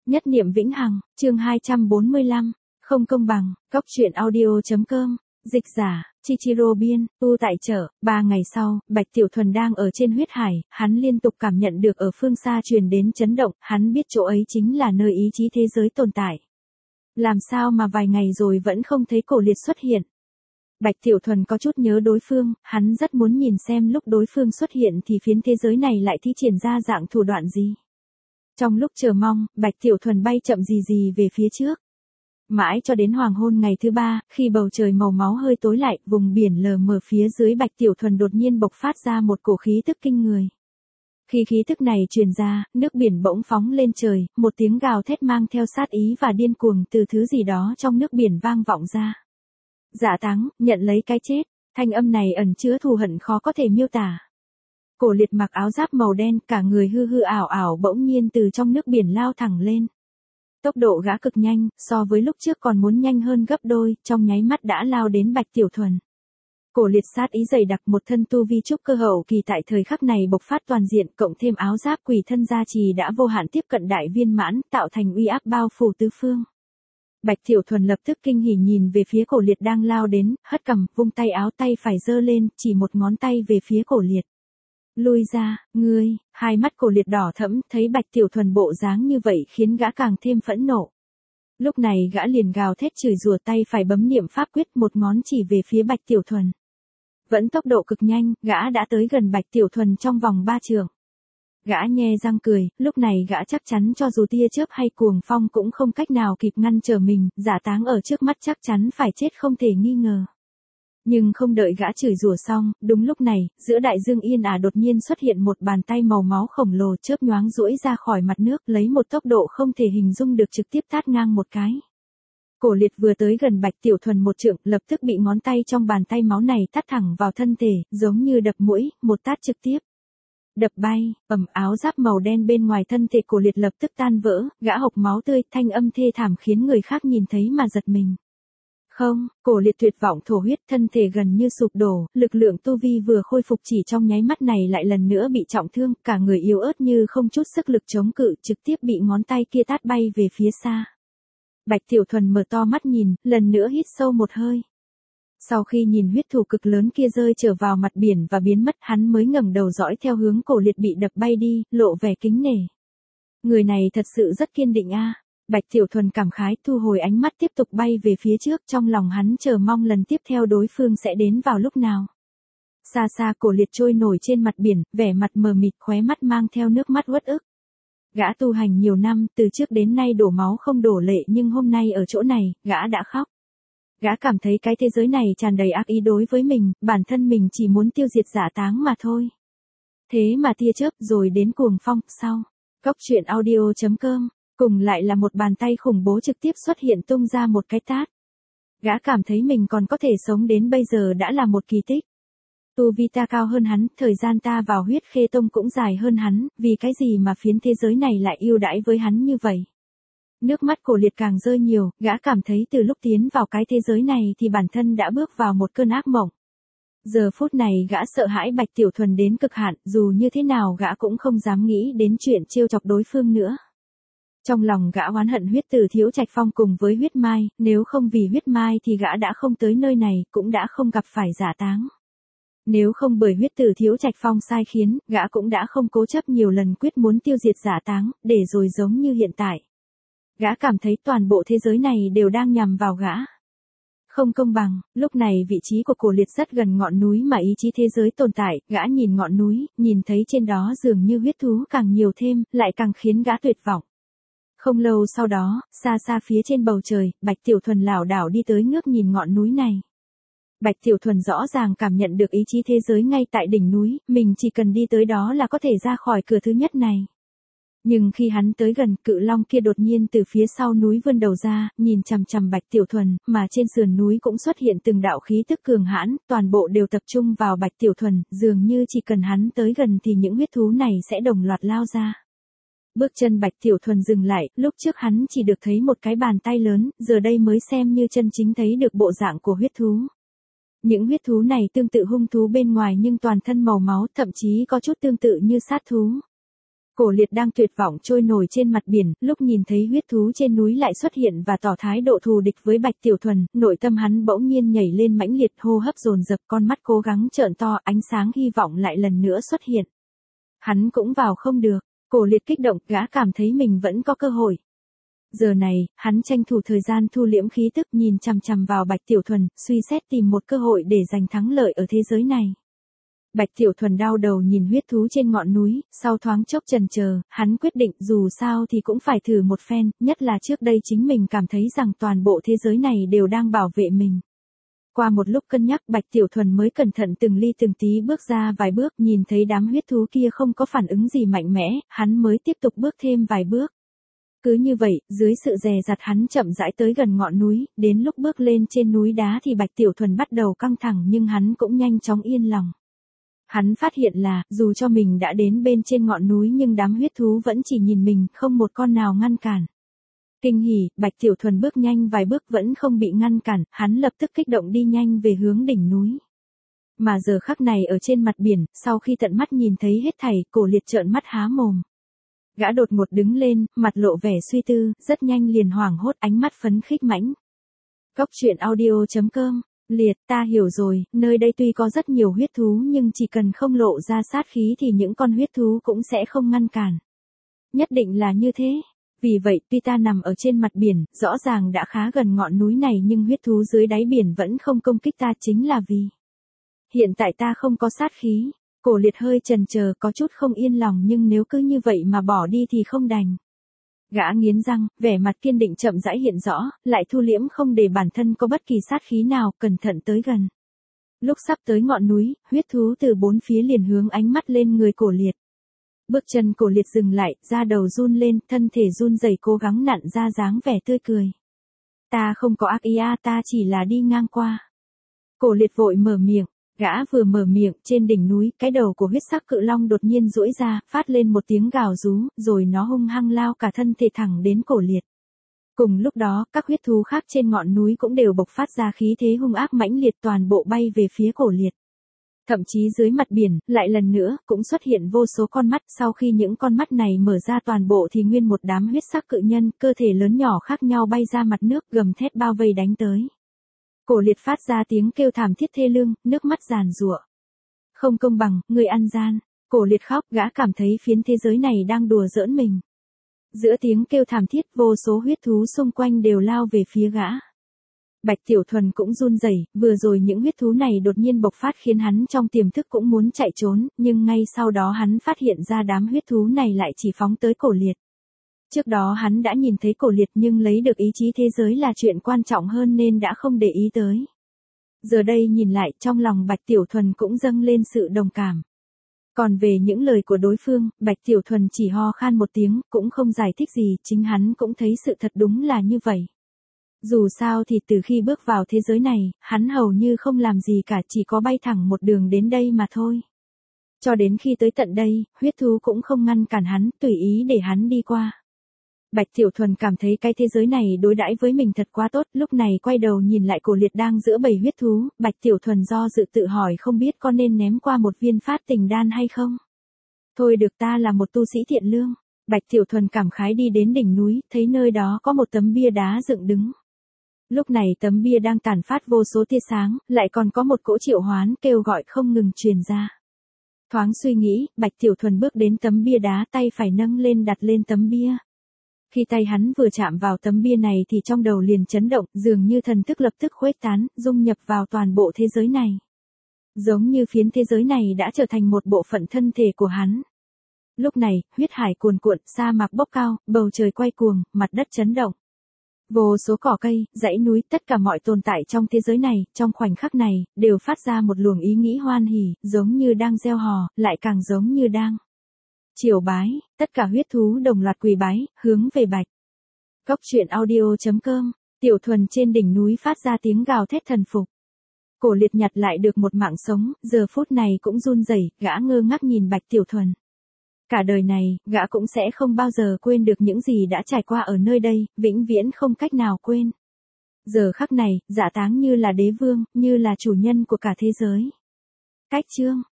Nhất niệm vĩnh hằng, chương 245, không công bằng, góc truyện audio.com, dịch giả, Chichiro biên, tu tại chợ. 3 ngày sau, Bạch Tiểu Thuần đang ở trên huyết hải, hắn liên tục cảm nhận được ở phương xa truyền đến chấn động, hắn biết chỗ ấy chính là nơi ý chí thế giới tồn tại. Làm sao mà vài ngày rồi vẫn không thấy cổ liệt xuất hiện? Bạch Tiểu Thuần có chút nhớ đối phương, hắn rất muốn nhìn xem lúc đối phương xuất hiện thì phiến thế giới này lại thi triển ra dạng thủ đoạn gì. Trong lúc chờ mong, Bạch Tiểu Thuần bay chậm gì về phía trước. Mãi cho đến hoàng hôn ngày thứ 3, khi bầu trời màu máu hơi tối lại, vùng biển lờ mờ phía dưới Bạch Tiểu Thuần đột nhiên bộc phát ra một cổ khí tức kinh người. Khi khí tức này truyền ra, nước biển bỗng phóng lên trời, một tiếng gào thét mang theo sát ý và điên cuồng từ thứ gì đó trong nước biển vang vọng ra. Dạ Táng, nhận lấy cái chết, thanh âm này ẩn chứa thù hận khó có thể miêu tả. Cổ liệt mặc áo giáp màu đen, cả người hư hư ảo ảo bỗng nhiên từ trong nước biển lao thẳng lên. Tốc độ gã cực nhanh, so với lúc trước còn muốn nhanh hơn gấp đôi, trong nháy mắt đã lao đến Bạch Tiểu Thuần. Cổ liệt sát ý dày đặc, một thân tu vi trúc cơ hậu kỳ tại thời khắc này bộc phát toàn diện, cộng thêm áo giáp quỷ thân gia trì đã vô hạn tiếp cận đại viên mãn, tạo thành uy áp bao phủ tứ phương. Bạch Tiểu Thuần lập tức kinh hỉ nhìn về phía cổ liệt đang lao đến, hất cằm, vung tay áo tay phải giơ lên, chỉ một ngón tay về phía cổ liệt. Lui ra, ngươi. Hai mắt cổ liệt đỏ thẫm, thấy Bạch Tiểu Thuần bộ dáng như vậy khiến gã càng thêm phẫn nộ. Lúc này gã liền gào thét chửi rủa, tay phải bấm niệm pháp quyết, một ngón chỉ về phía Bạch Tiểu Thuần. Vẫn tốc độ cực nhanh, gã đã tới gần Bạch Tiểu Thuần trong vòng 3 trượng. Gã nhe răng cười, lúc này gã chắc chắn cho dù tia chớp hay cuồng phong cũng không cách nào kịp ngăn trở mình, Dạ Táng ở trước mắt chắc chắn phải chết không thể nghi ngờ. Nhưng không đợi gã chửi rủa xong, đúng lúc này, giữa đại dương yên ả đột nhiên xuất hiện một bàn tay màu máu khổng lồ chớp nhoáng duỗi ra khỏi mặt nước, lấy một tốc độ không thể hình dung được trực tiếp tát ngang một cái. Cổ liệt vừa tới gần Bạch Tiểu Thuần một trượng, lập tức bị ngón tay trong bàn tay máu này tát thẳng vào thân thể, giống như đập mũi, một tát trực tiếp. Đập bay, áo giáp màu đen bên ngoài thân thể cổ liệt lập tức tan vỡ, gã hộc máu tươi, thanh âm thê thảm khiến người khác nhìn thấy mà giật mình. Không, cổ liệt tuyệt vọng thổ huyết, thân thể gần như sụp đổ, lực lượng tu vi vừa khôi phục chỉ trong nháy mắt này lại lần nữa bị trọng thương, cả người yếu ớt như không chút sức lực chống cự, trực tiếp bị ngón tay kia tát bay về phía xa. Bạch Tiểu Thuần mở to mắt nhìn, lần nữa hít sâu một hơi. Sau khi nhìn huyết thủ cực lớn kia rơi trở vào mặt biển và biến mất, hắn mới ngẩng đầu dõi theo hướng cổ liệt bị đập bay đi, lộ vẻ kính nể. Người này thật sự rất kiên định a. Bạch Tiểu Thuần cảm khái, thu hồi ánh mắt tiếp tục bay về phía trước, trong lòng hắn chờ mong lần tiếp theo đối phương sẽ đến vào lúc nào. Xa xa cổ liệt trôi nổi trên mặt biển, vẻ mặt mờ mịt, khóe mắt mang theo nước mắt uất ức. Gã tu hành nhiều năm, từ trước đến nay đổ máu không đổ lệ, nhưng hôm nay ở chỗ này, gã đã khóc. Gã cảm thấy cái thế giới này tràn đầy ác ý đối với mình, bản thân mình chỉ muốn tiêu diệt Dạ Táng mà thôi. Thế mà tia chớp rồi đến cuồng phong, sau. Góc truyện audio.com, cùng lại là một bàn tay khủng bố trực tiếp xuất hiện tung ra một cái tát. Gã cảm thấy mình còn có thể sống đến bây giờ đã là một kỳ tích. Tu vi ta cao hơn hắn, thời gian ta vào huyết khê tông cũng dài hơn hắn, vì cái gì mà phiến thế giới này lại ưu đãi với hắn như vậy. Nước mắt cổ liệt càng rơi nhiều, gã cảm thấy từ lúc tiến vào cái thế giới này thì bản thân đã bước vào một cơn ác mộng. Giờ phút này gã sợ hãi Bạch Tiểu Thuần đến cực hạn, dù như thế nào gã cũng không dám nghĩ đến chuyện trêu chọc đối phương nữa. Trong lòng gã oán hận huyết tử Thiếu Trạch Phong cùng với huyết mai, nếu không vì huyết mai thì gã đã không tới nơi này, cũng đã không gặp phải Dạ Táng. Nếu không bởi huyết tử Thiếu Trạch Phong sai khiến, gã cũng đã không cố chấp nhiều lần quyết muốn tiêu diệt Dạ Táng, để rồi giống như hiện tại. Gã cảm thấy toàn bộ thế giới này đều đang nhằm vào gã. Không công bằng, lúc này vị trí của cổ liệt rất gần ngọn núi mà ý chí thế giới tồn tại, gã nhìn ngọn núi, nhìn thấy trên đó dường như huyết thú càng nhiều thêm, lại càng khiến gã tuyệt vọng. Không lâu sau đó, xa xa phía trên bầu trời, Bạch Tiểu Thuần lảo đảo đi tới ngước nhìn ngọn núi này. Bạch Tiểu Thuần rõ ràng cảm nhận được ý chí thế giới ngay tại đỉnh núi, mình chỉ cần đi tới đó là có thể ra khỏi cửa thứ nhất này. Nhưng khi hắn tới gần, cự long kia đột nhiên từ phía sau núi vươn đầu ra, nhìn chằm chằm Bạch Tiểu Thuần, mà trên sườn núi cũng xuất hiện từng đạo khí tức cường hãn, toàn bộ đều tập trung vào Bạch Tiểu Thuần, dường như chỉ cần hắn tới gần thì những huyết thú này sẽ đồng loạt lao ra. Bước chân Bạch Tiểu Thuần dừng lại, lúc trước hắn chỉ được thấy một cái bàn tay lớn, giờ đây mới xem như chân chính thấy được bộ dạng của huyết thú. Những huyết thú này tương tự hung thú bên ngoài nhưng toàn thân màu máu, thậm chí có chút tương tự như sát thú. Cổ Liệt đang tuyệt vọng trôi nổi trên mặt biển, lúc nhìn thấy huyết thú trên núi lại xuất hiện và tỏ thái độ thù địch với Bạch Tiểu Thuần, nội tâm hắn bỗng nhiên nhảy lên mãnh liệt, hô hấp dồn dập, con mắt cố gắng trợn to, ánh sáng hy vọng lại lần nữa xuất hiện. Hắn cũng vào không được. Cổ Liệt kích động, gã cảm thấy mình vẫn có cơ hội. Giờ này, hắn tranh thủ thời gian thu liễm khí tức, nhìn chằm chằm vào Bạch Tiểu Thuần, suy xét tìm một cơ hội để giành thắng lợi ở thế giới này. Bạch Tiểu Thuần đau đầu nhìn huyết thú trên ngọn núi, sau thoáng chốc chần chờ, hắn quyết định dù sao thì cũng phải thử một phen, nhất là trước đây chính mình cảm thấy rằng toàn bộ thế giới này đều đang bảo vệ mình. Qua một lúc cân nhắc, Bạch Tiểu Thuần mới cẩn thận từng ly từng tí bước ra vài bước, nhìn thấy đám huyết thú kia không có phản ứng gì mạnh mẽ, hắn mới tiếp tục bước thêm vài bước. Cứ như vậy, dưới sự dè dặt hắn chậm rãi tới gần ngọn núi, đến lúc bước lên trên núi đá thì Bạch Tiểu Thuần bắt đầu căng thẳng nhưng hắn cũng nhanh chóng yên lòng. Hắn phát hiện là, dù cho mình đã đến bên trên ngọn núi nhưng đám huyết thú vẫn chỉ nhìn mình, không một con nào ngăn cản. Kinh hỉ, Bạch Tiểu Thuần bước nhanh vài bước vẫn không bị ngăn cản, hắn lập tức kích động đi nhanh về hướng đỉnh núi. Mà giờ khắc này ở trên mặt biển, sau khi tận mắt nhìn thấy hết thảy, Cổ Liệt trợn mắt há mồm. Gã đột ngột đứng lên, mặt lộ vẻ suy tư, rất nhanh liền hoảng hốt, ánh mắt phấn khích mãnh. Cốc truyện audio.com. Liệt, ta hiểu rồi, nơi đây tuy có rất nhiều huyết thú nhưng chỉ cần không lộ ra sát khí thì những con huyết thú cũng sẽ không ngăn cản. Nhất định là như thế. Vì vậy, tuy ta nằm ở trên mặt biển, rõ ràng đã khá gần ngọn núi này nhưng huyết thú dưới đáy biển vẫn không công kích ta, chính là vì hiện tại ta không có sát khí. Cổ Liệt hơi chần chờ, có chút không yên lòng nhưng nếu cứ như vậy mà bỏ đi thì không đành. Gã nghiến răng, vẻ mặt kiên định chậm rãi hiện rõ, lại thu liễm không để bản thân có bất kỳ sát khí nào, cẩn thận tới gần. Lúc sắp tới ngọn núi, huyết thú từ bốn phía liền hướng ánh mắt lên người Cổ Liệt. Bước chân Cổ Liệt dừng lại, da đầu run lên, thân thể run rẩy cố gắng nặn ra dáng vẻ tươi cười. Ta không có ác ý à, ta chỉ là đi ngang qua. Cổ Liệt vội mở miệng. Gã vừa mở miệng, trên đỉnh núi, cái đầu của huyết sắc cự long đột nhiên duỗi ra, phát lên một tiếng gào rú, rồi nó hung hăng lao cả thân thể thẳng đến Cổ Liệt. Cùng lúc đó, các huyết thú khác trên ngọn núi cũng đều bộc phát ra khí thế hung ác mãnh liệt, toàn bộ bay về phía Cổ Liệt. Thậm chí dưới mặt biển, lại lần nữa, cũng xuất hiện vô số con mắt, sau khi những con mắt này mở ra toàn bộ thì nguyên một đám huyết sắc cự nhân, cơ thể lớn nhỏ khác nhau bay ra mặt nước, gầm thét bao vây đánh tới. Cổ Liệt phát ra tiếng kêu thảm thiết thê lương, nước mắt giàn giụa. Không công bằng, người ăn gian. Cổ Liệt khóc, gã cảm thấy phiến thế giới này đang đùa giỡn mình. Giữa tiếng kêu thảm thiết, vô số huyết thú xung quanh đều lao về phía gã. Bạch Tiểu Thuần cũng run rẩy, vừa rồi những huyết thú này đột nhiên bộc phát khiến hắn trong tiềm thức cũng muốn chạy trốn, nhưng ngay sau đó hắn phát hiện ra đám huyết thú này lại chỉ phóng tới Cổ Liệt. Trước đó hắn đã nhìn thấy Cổ Liệt nhưng lấy được ý chí thế giới là chuyện quan trọng hơn nên đã không để ý tới. Giờ đây nhìn lại, trong lòng Bạch Tiểu Thuần cũng dâng lên sự đồng cảm. Còn về những lời của đối phương, Bạch Tiểu Thuần chỉ ho khan một tiếng, cũng không giải thích gì, chính hắn cũng thấy sự thật đúng là như vậy. Dù sao thì từ khi bước vào thế giới này, hắn hầu như không làm gì cả, chỉ có bay thẳng một đường đến đây mà thôi. Cho đến khi tới tận đây, huyết thú cũng không ngăn cản hắn, tùy ý để hắn đi qua. Bạch Tiểu Thuần cảm thấy cái thế giới này đối đãi với mình thật quá tốt, lúc này quay đầu nhìn lại Cổ Liệt đang giữa bầy huyết thú, Bạch Tiểu Thuần do dự tự hỏi không biết có nên ném qua một viên phát tình đan hay không. Thôi được, ta là một tu sĩ thiện lương. Bạch Tiểu Thuần cảm khái đi đến đỉnh núi, thấy nơi đó có một tấm bia đá dựng đứng. Lúc này tấm bia đang tản phát vô số tia sáng, lại còn có một cỗ triệu hoán kêu gọi không ngừng truyền ra. Thoáng suy nghĩ, Bạch Tiểu Thuần bước đến tấm bia đá, tay phải nâng lên đặt lên tấm bia. Khi tay hắn vừa chạm vào tấm bia này thì trong đầu liền chấn động, dường như thần thức lập tức khuếch tán, dung nhập vào toàn bộ thế giới này. Giống như phiến thế giới này đã trở thành một bộ phận thân thể của hắn. Lúc này, huyết hải cuồn cuộn, sa mạc bốc cao, bầu trời quay cuồng, mặt đất chấn động. Vô số cỏ cây, dãy núi, tất cả mọi tồn tại trong thế giới này, trong khoảnh khắc này, đều phát ra một luồng ý nghĩ hoan hỉ, giống như đang gieo hò, lại càng giống như đang triều bái, tất cả huyết thú đồng loạt quỳ bái, hướng về Bạch. Cốc truyện audio.com, Tiểu Thuần trên đỉnh núi phát ra tiếng gào thét thần phục. Cổ Liệt nhặt lại được một mạng sống, giờ phút này cũng run rẩy, gã ngơ ngác nhìn Bạch Tiểu Thuần. Cả đời này, gã cũng sẽ không bao giờ quên được những gì đã trải qua ở nơi đây, vĩnh viễn không cách nào quên. Giờ khắc này, Dạ Táng như là đế vương, như là chủ nhân của cả thế giới. Cách chương